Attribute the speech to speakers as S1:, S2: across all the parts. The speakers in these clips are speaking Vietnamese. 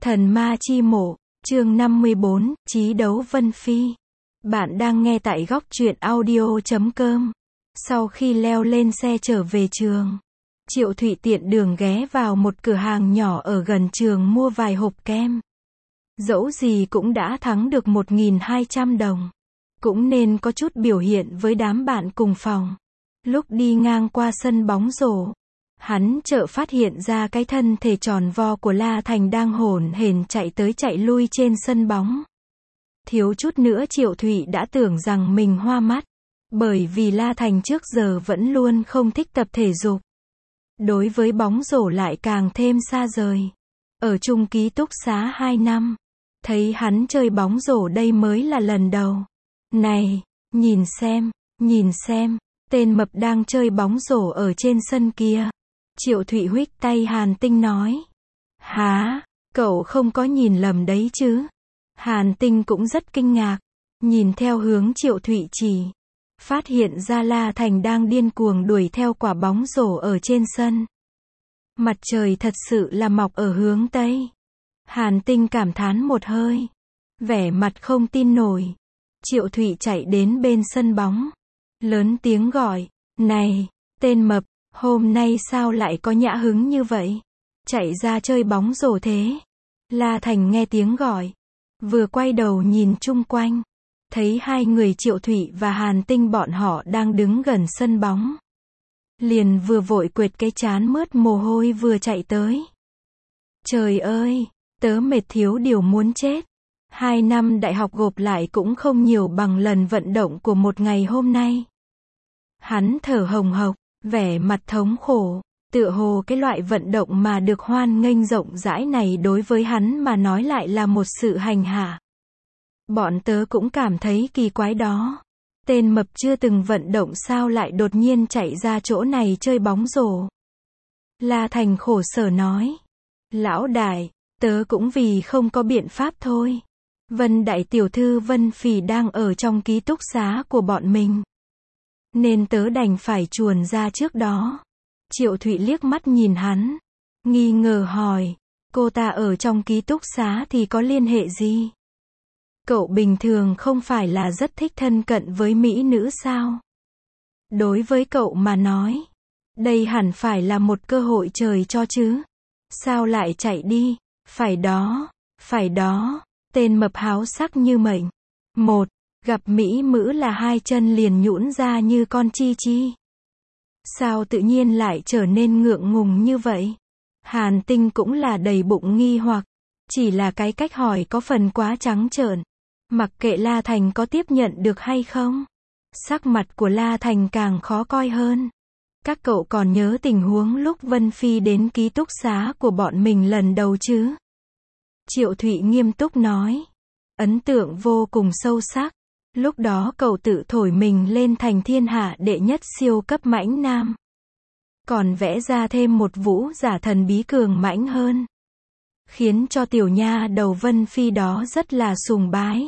S1: Thần ma chi mộ, chương 54, Chí đấu Vân Phi. Bạn đang nghe tại góc truyện audio.com. Sau khi leo lên xe trở về trường, Triệu Thụy tiện đường ghé vào một cửa hàng nhỏ ở gần trường mua vài hộp kem. Dẫu gì cũng đã thắng được 1.200 đồng. Cũng nên có chút biểu hiện với đám bạn cùng phòng. Lúc đi ngang qua sân bóng rổ, hắn chợt phát hiện ra cái thân thể tròn vo của La Thành đang hổn hển chạy tới chạy lui trên sân bóng. Thiếu chút nữa Triệu Thụy đã tưởng rằng mình hoa mắt, bởi vì La Thành trước giờ vẫn luôn không thích tập thể dục. Đối với bóng rổ lại càng thêm xa rời. Ở chung ký túc xá 2 năm, thấy hắn chơi bóng rổ đây mới là lần đầu. Này, nhìn xem, tên mập đang chơi bóng rổ ở trên sân kia. Triệu Thụy huých tay Hàn Tinh nói. Hả, cậu không có nhìn lầm đấy chứ? Hàn Tinh cũng rất kinh ngạc, nhìn theo hướng Triệu Thụy chỉ, phát hiện ra La Thành đang điên cuồng đuổi theo quả bóng rổ ở trên sân. Mặt trời thật sự là mọc ở hướng Tây. Hàn Tinh cảm thán một hơi, vẻ mặt không tin nổi. Triệu Thụy chạy đến bên sân bóng, lớn tiếng gọi, này, tên mập, hôm nay sao lại có nhã hứng như vậy? Chạy ra chơi bóng rổ thế. La Thành nghe tiếng gọi, vừa quay đầu nhìn chung quanh, thấy hai người Triệu Thụy và Hàn Tinh bọn họ đang đứng gần sân bóng. Liền vừa vội quệt cái trán mướt mồ hôi vừa chạy tới. Trời ơi, tớ mệt thiếu điều muốn chết. 2 năm đại học gộp lại cũng không nhiều bằng lần vận động của một ngày hôm nay. Hắn thở hồng hộc, vẻ mặt thống khổ, tựa hồ cái loại vận động mà được hoan nghênh rộng rãi này đối với hắn mà nói lại là một sự hành hạ. Bọn tớ cũng cảm thấy kỳ quái đó. Tên mập chưa từng vận động sao lại đột nhiên chạy ra chỗ này chơi bóng rổ. La Thành khổ sở nói. Lão đại, tớ cũng vì không có biện pháp thôi. Vân đại tiểu thư Vân Phỉ đang ở trong ký túc xá của bọn mình, nên tớ đành phải chuồn ra trước đó. Triệu Thụy liếc mắt nhìn hắn, nghi ngờ hỏi, cô ta ở trong ký túc xá thì có liên hệ gì? Cậu bình thường không phải là rất thích thân cận với mỹ nữ sao? Đối với cậu mà nói, đây hẳn phải là một cơ hội trời cho chứ. Sao lại chạy đi? Phải đó, tên mập háo sắc như mệnh. Gặp mỹ nữ là hai chân liền nhũn ra như con chi chi. Sao tự nhiên lại trở nên ngượng ngùng như vậy? Hàn Tinh cũng là đầy bụng nghi hoặc, chỉ là cái cách hỏi có phần quá trắng trợn. Mặc kệ La Thành có tiếp nhận được hay không, sắc mặt của La Thành càng khó coi hơn. Các cậu còn nhớ tình huống lúc Vân Phi đến ký túc xá của bọn mình lần đầu chứ? Triệu Thụy nghiêm túc nói. Ấn tượng vô cùng sâu sắc. Lúc đó cậu tự thổi mình lên thành thiên hạ đệ nhất siêu cấp mãnh nam. Còn vẽ ra thêm một vũ giả thần bí cường mãnh hơn, khiến cho tiểu nha đầu Vân Phi đó rất là sùng bái.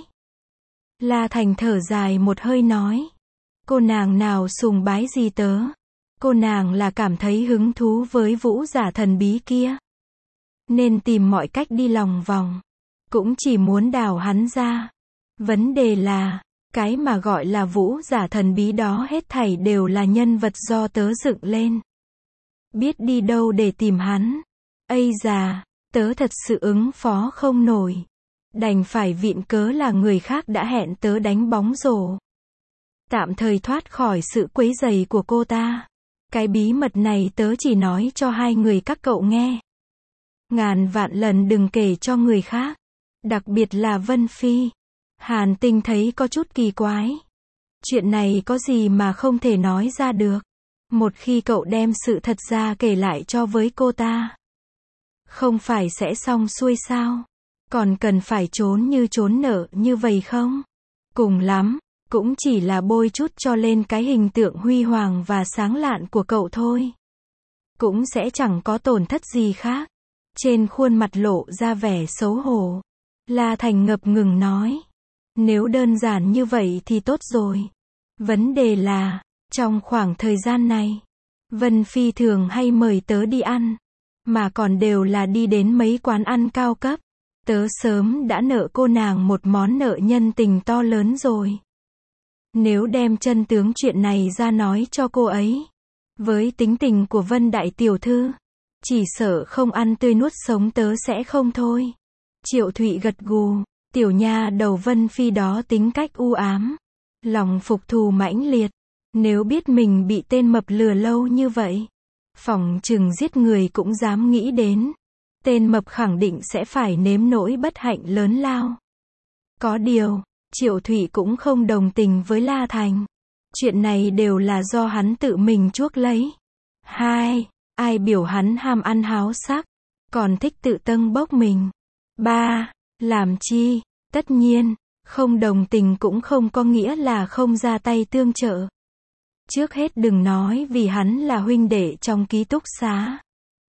S1: La Thành thở dài một hơi nói. Cô nàng nào sùng bái gì tớ? Cô nàng là cảm thấy hứng thú với vũ giả thần bí kia, nên tìm mọi cách đi lòng vòng, cũng chỉ muốn đào hắn ra. Vấn đề là, cái mà gọi là vũ giả thần bí đó hết thảy đều là nhân vật do tớ dựng lên. Biết đi đâu để tìm hắn. Ây già, tớ thật sự ứng phó không nổi. Đành phải viện cớ là người khác đã hẹn tớ đánh bóng rổ, tạm thời thoát khỏi sự quấy rầy của cô ta. Cái bí mật này tớ chỉ nói cho hai người các cậu nghe. Ngàn vạn lần đừng kể cho người khác, đặc biệt là Vân Phi. Hàn Tinh thấy có chút kỳ quái. Chuyện này có gì mà không thể nói ra được? Một khi cậu đem sự thật ra kể lại cho với cô ta, không phải sẽ xong xuôi sao? Còn cần phải trốn như trốn nợ như vậy không? Cùng lắm, cũng chỉ là bôi chút cho lên cái hình tượng huy hoàng và sáng lạn của cậu thôi. Cũng sẽ chẳng có tổn thất gì khác. Trên khuôn mặt lộ ra vẻ xấu hổ, La Thành ngập ngừng nói. Nếu đơn giản như vậy thì tốt rồi. Vấn đề là, trong khoảng thời gian này, Vân Phi thường hay mời tớ đi ăn, mà còn đều là đi đến mấy quán ăn cao cấp. Tớ sớm đã nợ cô nàng một món nợ nhân tình to lớn rồi. Nếu đem chân tướng chuyện này ra nói cho cô ấy, với tính tình của Vân đại tiểu thư, chỉ sợ không ăn tươi nuốt sống tớ sẽ không thôi. Triệu Thụy gật gù, tiểu nha đầu Vân Phi đó tính cách u ám, lòng phục thù mãnh liệt, nếu biết mình bị tên mập lừa lâu như vậy, phỏng chừng giết người cũng dám nghĩ đến. Tên mập khẳng định sẽ phải nếm nỗi bất hạnh lớn lao. Có điều, Triệu Thụy cũng không đồng tình với La Thành. Chuyện này đều là do hắn tự mình chuốc lấy. 2. Ai biểu hắn ham ăn háo sắc, còn thích tự tâng bốc mình. 3. Làm chi? Tất nhiên, không đồng tình cũng không có nghĩa là không ra tay tương trợ. Trước hết đừng nói vì hắn là huynh đệ trong ký túc xá.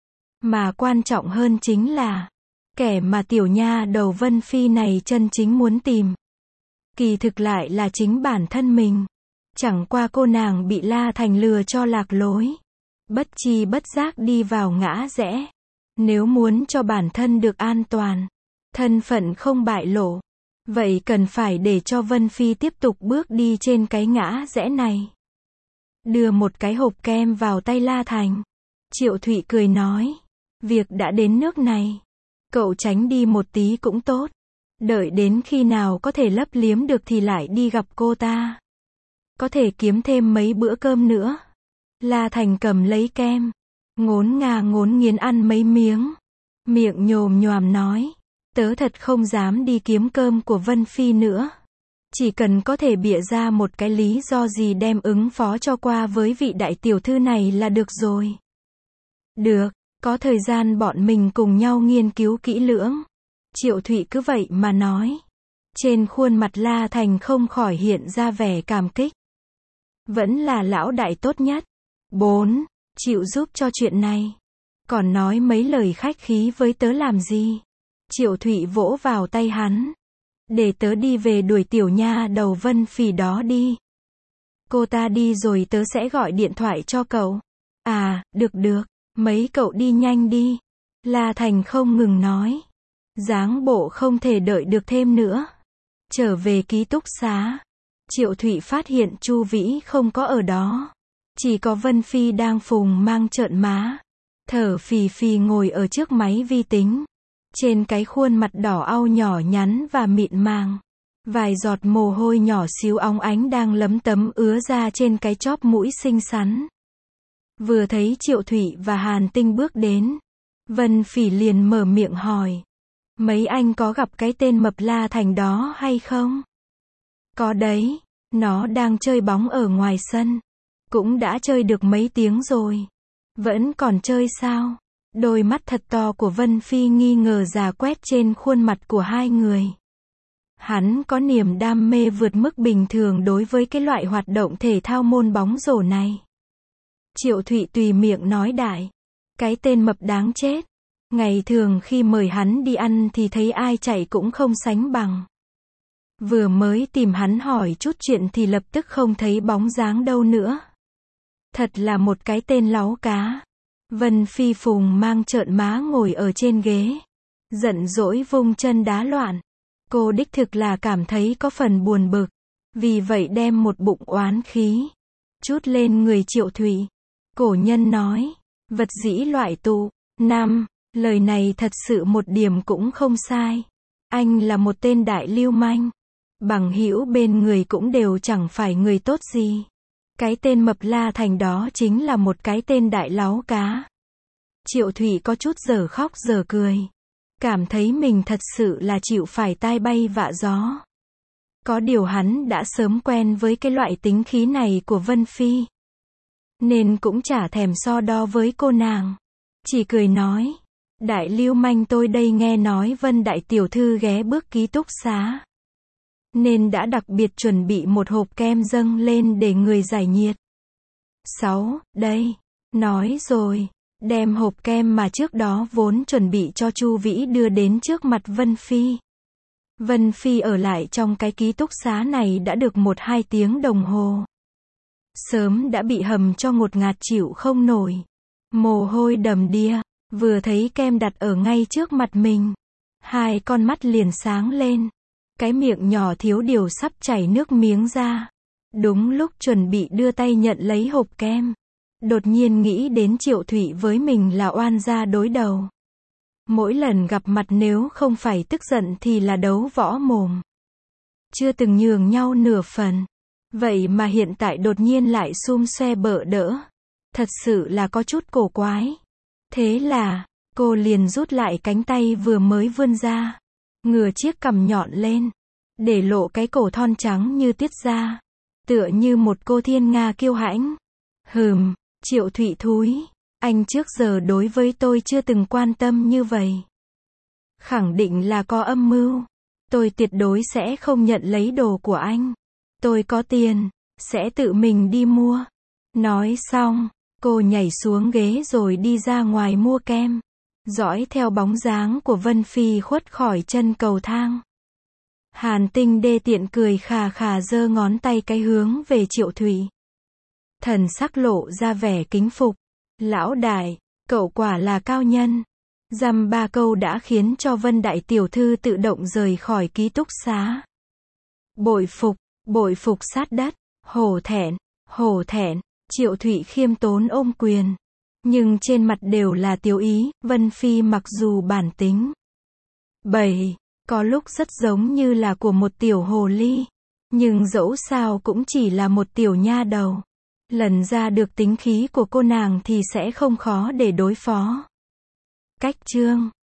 S1: Mà quan trọng hơn chính là, kẻ mà tiểu nha đầu Vân Phi này chân chính muốn tìm. Kỳ thực lại là chính bản thân mình. Chẳng qua cô nàng bị La Thành lừa cho lạc lối. Bất chi bất giác đi vào ngã rẽ. Nếu muốn cho bản thân được an toàn, thân phận không bại lộ, vậy cần phải để cho Vân Phi tiếp tục bước đi trên cái ngã rẽ này. Đưa một cái hộp kem vào tay La Thành. Triệu Thụy cười nói, việc đã đến nước này, cậu tránh đi một tí cũng tốt. Đợi đến khi nào có thể lấp liếm được thì lại đi gặp cô ta. Có thể kiếm thêm mấy bữa cơm nữa. La Thành cầm lấy kem, ngốn ngà ngốn nghiến ăn mấy miếng. Miệng nhồm nhoàm nói, tớ thật không dám đi kiếm cơm của Vân Phi nữa. Chỉ cần có thể bịa ra một cái lý do gì đem ứng phó cho qua với vị đại tiểu thư này là được rồi. Được, có thời gian bọn mình cùng nhau nghiên cứu kỹ lưỡng. Triệu Thụy cứ vậy mà nói. Trên khuôn mặt La Thành không khỏi hiện ra vẻ cảm kích. Vẫn là lão đại tốt nhất. 4. Chịu giúp cho chuyện này. Còn nói mấy lời khách khí với tớ làm gì? Triệu Thụy vỗ vào tay hắn. Để tớ đi về đuổi tiểu nha đầu Vân Phi đó đi. Cô ta đi rồi tớ sẽ gọi điện thoại cho cậu. À, được, mấy cậu đi nhanh đi. La Thành không ngừng nói. Dáng bộ không thể đợi được thêm nữa. Trở về ký túc xá, Triệu Thụy phát hiện Chu Vĩ không có ở đó. Chỉ có Vân Phi đang phùng mang trợn má, thở phì phì ngồi ở trước máy vi tính. Trên cái khuôn mặt đỏ au nhỏ nhắn và mịn màng, vài giọt mồ hôi nhỏ xíu óng ánh đang lấm tấm ứa ra trên cái chóp mũi xinh xắn. Vừa thấy Triệu Thụy và Hàn Tinh bước đến, Vân Phỉ liền mở miệng hỏi. Mấy anh có gặp cái tên mập La Thành đó hay không? Có đấy, nó đang chơi bóng ở ngoài sân. Cũng đã chơi được mấy tiếng rồi. Vẫn còn chơi sao? Đôi mắt thật to của Vân Phi nghi ngờ dà quét trên khuôn mặt của hai người. Hắn có niềm đam mê vượt mức bình thường đối với cái loại hoạt động thể thao môn bóng rổ này. Triệu Thụy tùy miệng nói đại. Cái tên mập đáng chết. Ngày thường khi mời hắn đi ăn thì thấy ai chạy cũng không sánh bằng. Vừa mới tìm hắn hỏi chút chuyện thì lập tức không thấy bóng dáng đâu nữa. Thật là một cái tên láu cá. Vân Phi phùng mang trợn má ngồi ở trên ghế. Giận dỗi vung chân đá loạn. Cô đích thực là cảm thấy có phần buồn bực. Vì vậy đem một bụng oán khí trút lên người Triệu Thụy. Cổ nhân nói, vật dĩ loại tụ. 5. Lời này thật sự một điểm cũng không sai. Anh là một tên đại lưu manh. Bằng hữu bên người cũng đều chẳng phải người tốt gì. Cái tên mập La Thành đó chính là một cái tên đại láu cá. Triệu Thụy có chút giờ khóc giờ cười. Cảm thấy mình thật sự là chịu phải tai bay vạ gió. Có điều hắn đã sớm quen với cái loại tính khí này của Vân Phi. Nên cũng chả thèm so đo với cô nàng. Chỉ cười nói. Đại lưu manh tôi đây nghe nói Vân đại tiểu thư ghé bước ký túc xá. Nên đã đặc biệt chuẩn bị một hộp kem dâng lên để người giải nhiệt. 6. Đây. Nói rồi. Đem hộp kem mà trước đó vốn chuẩn bị cho Chu Vĩ đưa đến trước mặt Vân Phi. Vân Phi ở lại trong cái ký túc xá này đã được 1-2 tiếng đồng hồ. Sớm đã bị hầm cho ngột ngạt chịu không nổi. Mồ hôi đầm đìa. Vừa thấy kem đặt ở ngay trước mặt mình. Hai con mắt liền sáng lên. Cái miệng nhỏ thiếu điều sắp chảy nước miếng ra. Đúng lúc chuẩn bị đưa tay nhận lấy hộp kem. Đột nhiên nghĩ đến Triệu Thụy với mình là oan gia đối đầu. Mỗi lần gặp mặt nếu không phải tức giận thì là đấu võ mồm. Chưa từng nhường nhau nửa phần. Vậy mà hiện tại đột nhiên lại xum xoe bợ đỡ. Thật sự là có chút cổ quái. Thế là, cô liền rút lại cánh tay vừa mới vươn ra. Ngửa chiếc cằm nhọn lên. Để lộ cái cổ thon trắng như tiết da. Tựa như một cô thiên nga kiêu hãnh. Triệu Thụy thúi. Anh trước giờ đối với tôi chưa từng quan tâm như vậy. Khẳng định là có âm mưu. Tôi tuyệt đối sẽ không nhận lấy đồ của anh. Tôi có tiền, sẽ tự mình đi mua. Nói xong, cô nhảy xuống ghế rồi đi ra ngoài mua kem. Dõi theo bóng dáng của Vân Phi khuất khỏi chân cầu thang. Hàn Tinh đê tiện cười khà khà giơ ngón tay cái hướng về Triệu Thụy. Thần sắc lộ ra vẻ kính phục. Lão đại, cậu quả là cao nhân. Dăm ba câu đã khiến cho Vân đại tiểu thư tự động rời khỏi ký túc xá. Bội phục sát đất. Hổ thẹn. Triệu Thụy khiêm tốn ôm quyền. Nhưng trên mặt đều là tiêu ý. Vân Phi mặc dù bản tính có lúc rất giống như là của một tiểu hồ ly. Nhưng dẫu sao cũng chỉ là một tiểu nha đầu. Lần ra được tính khí của cô nàng thì sẽ không khó để đối phó. Cách chương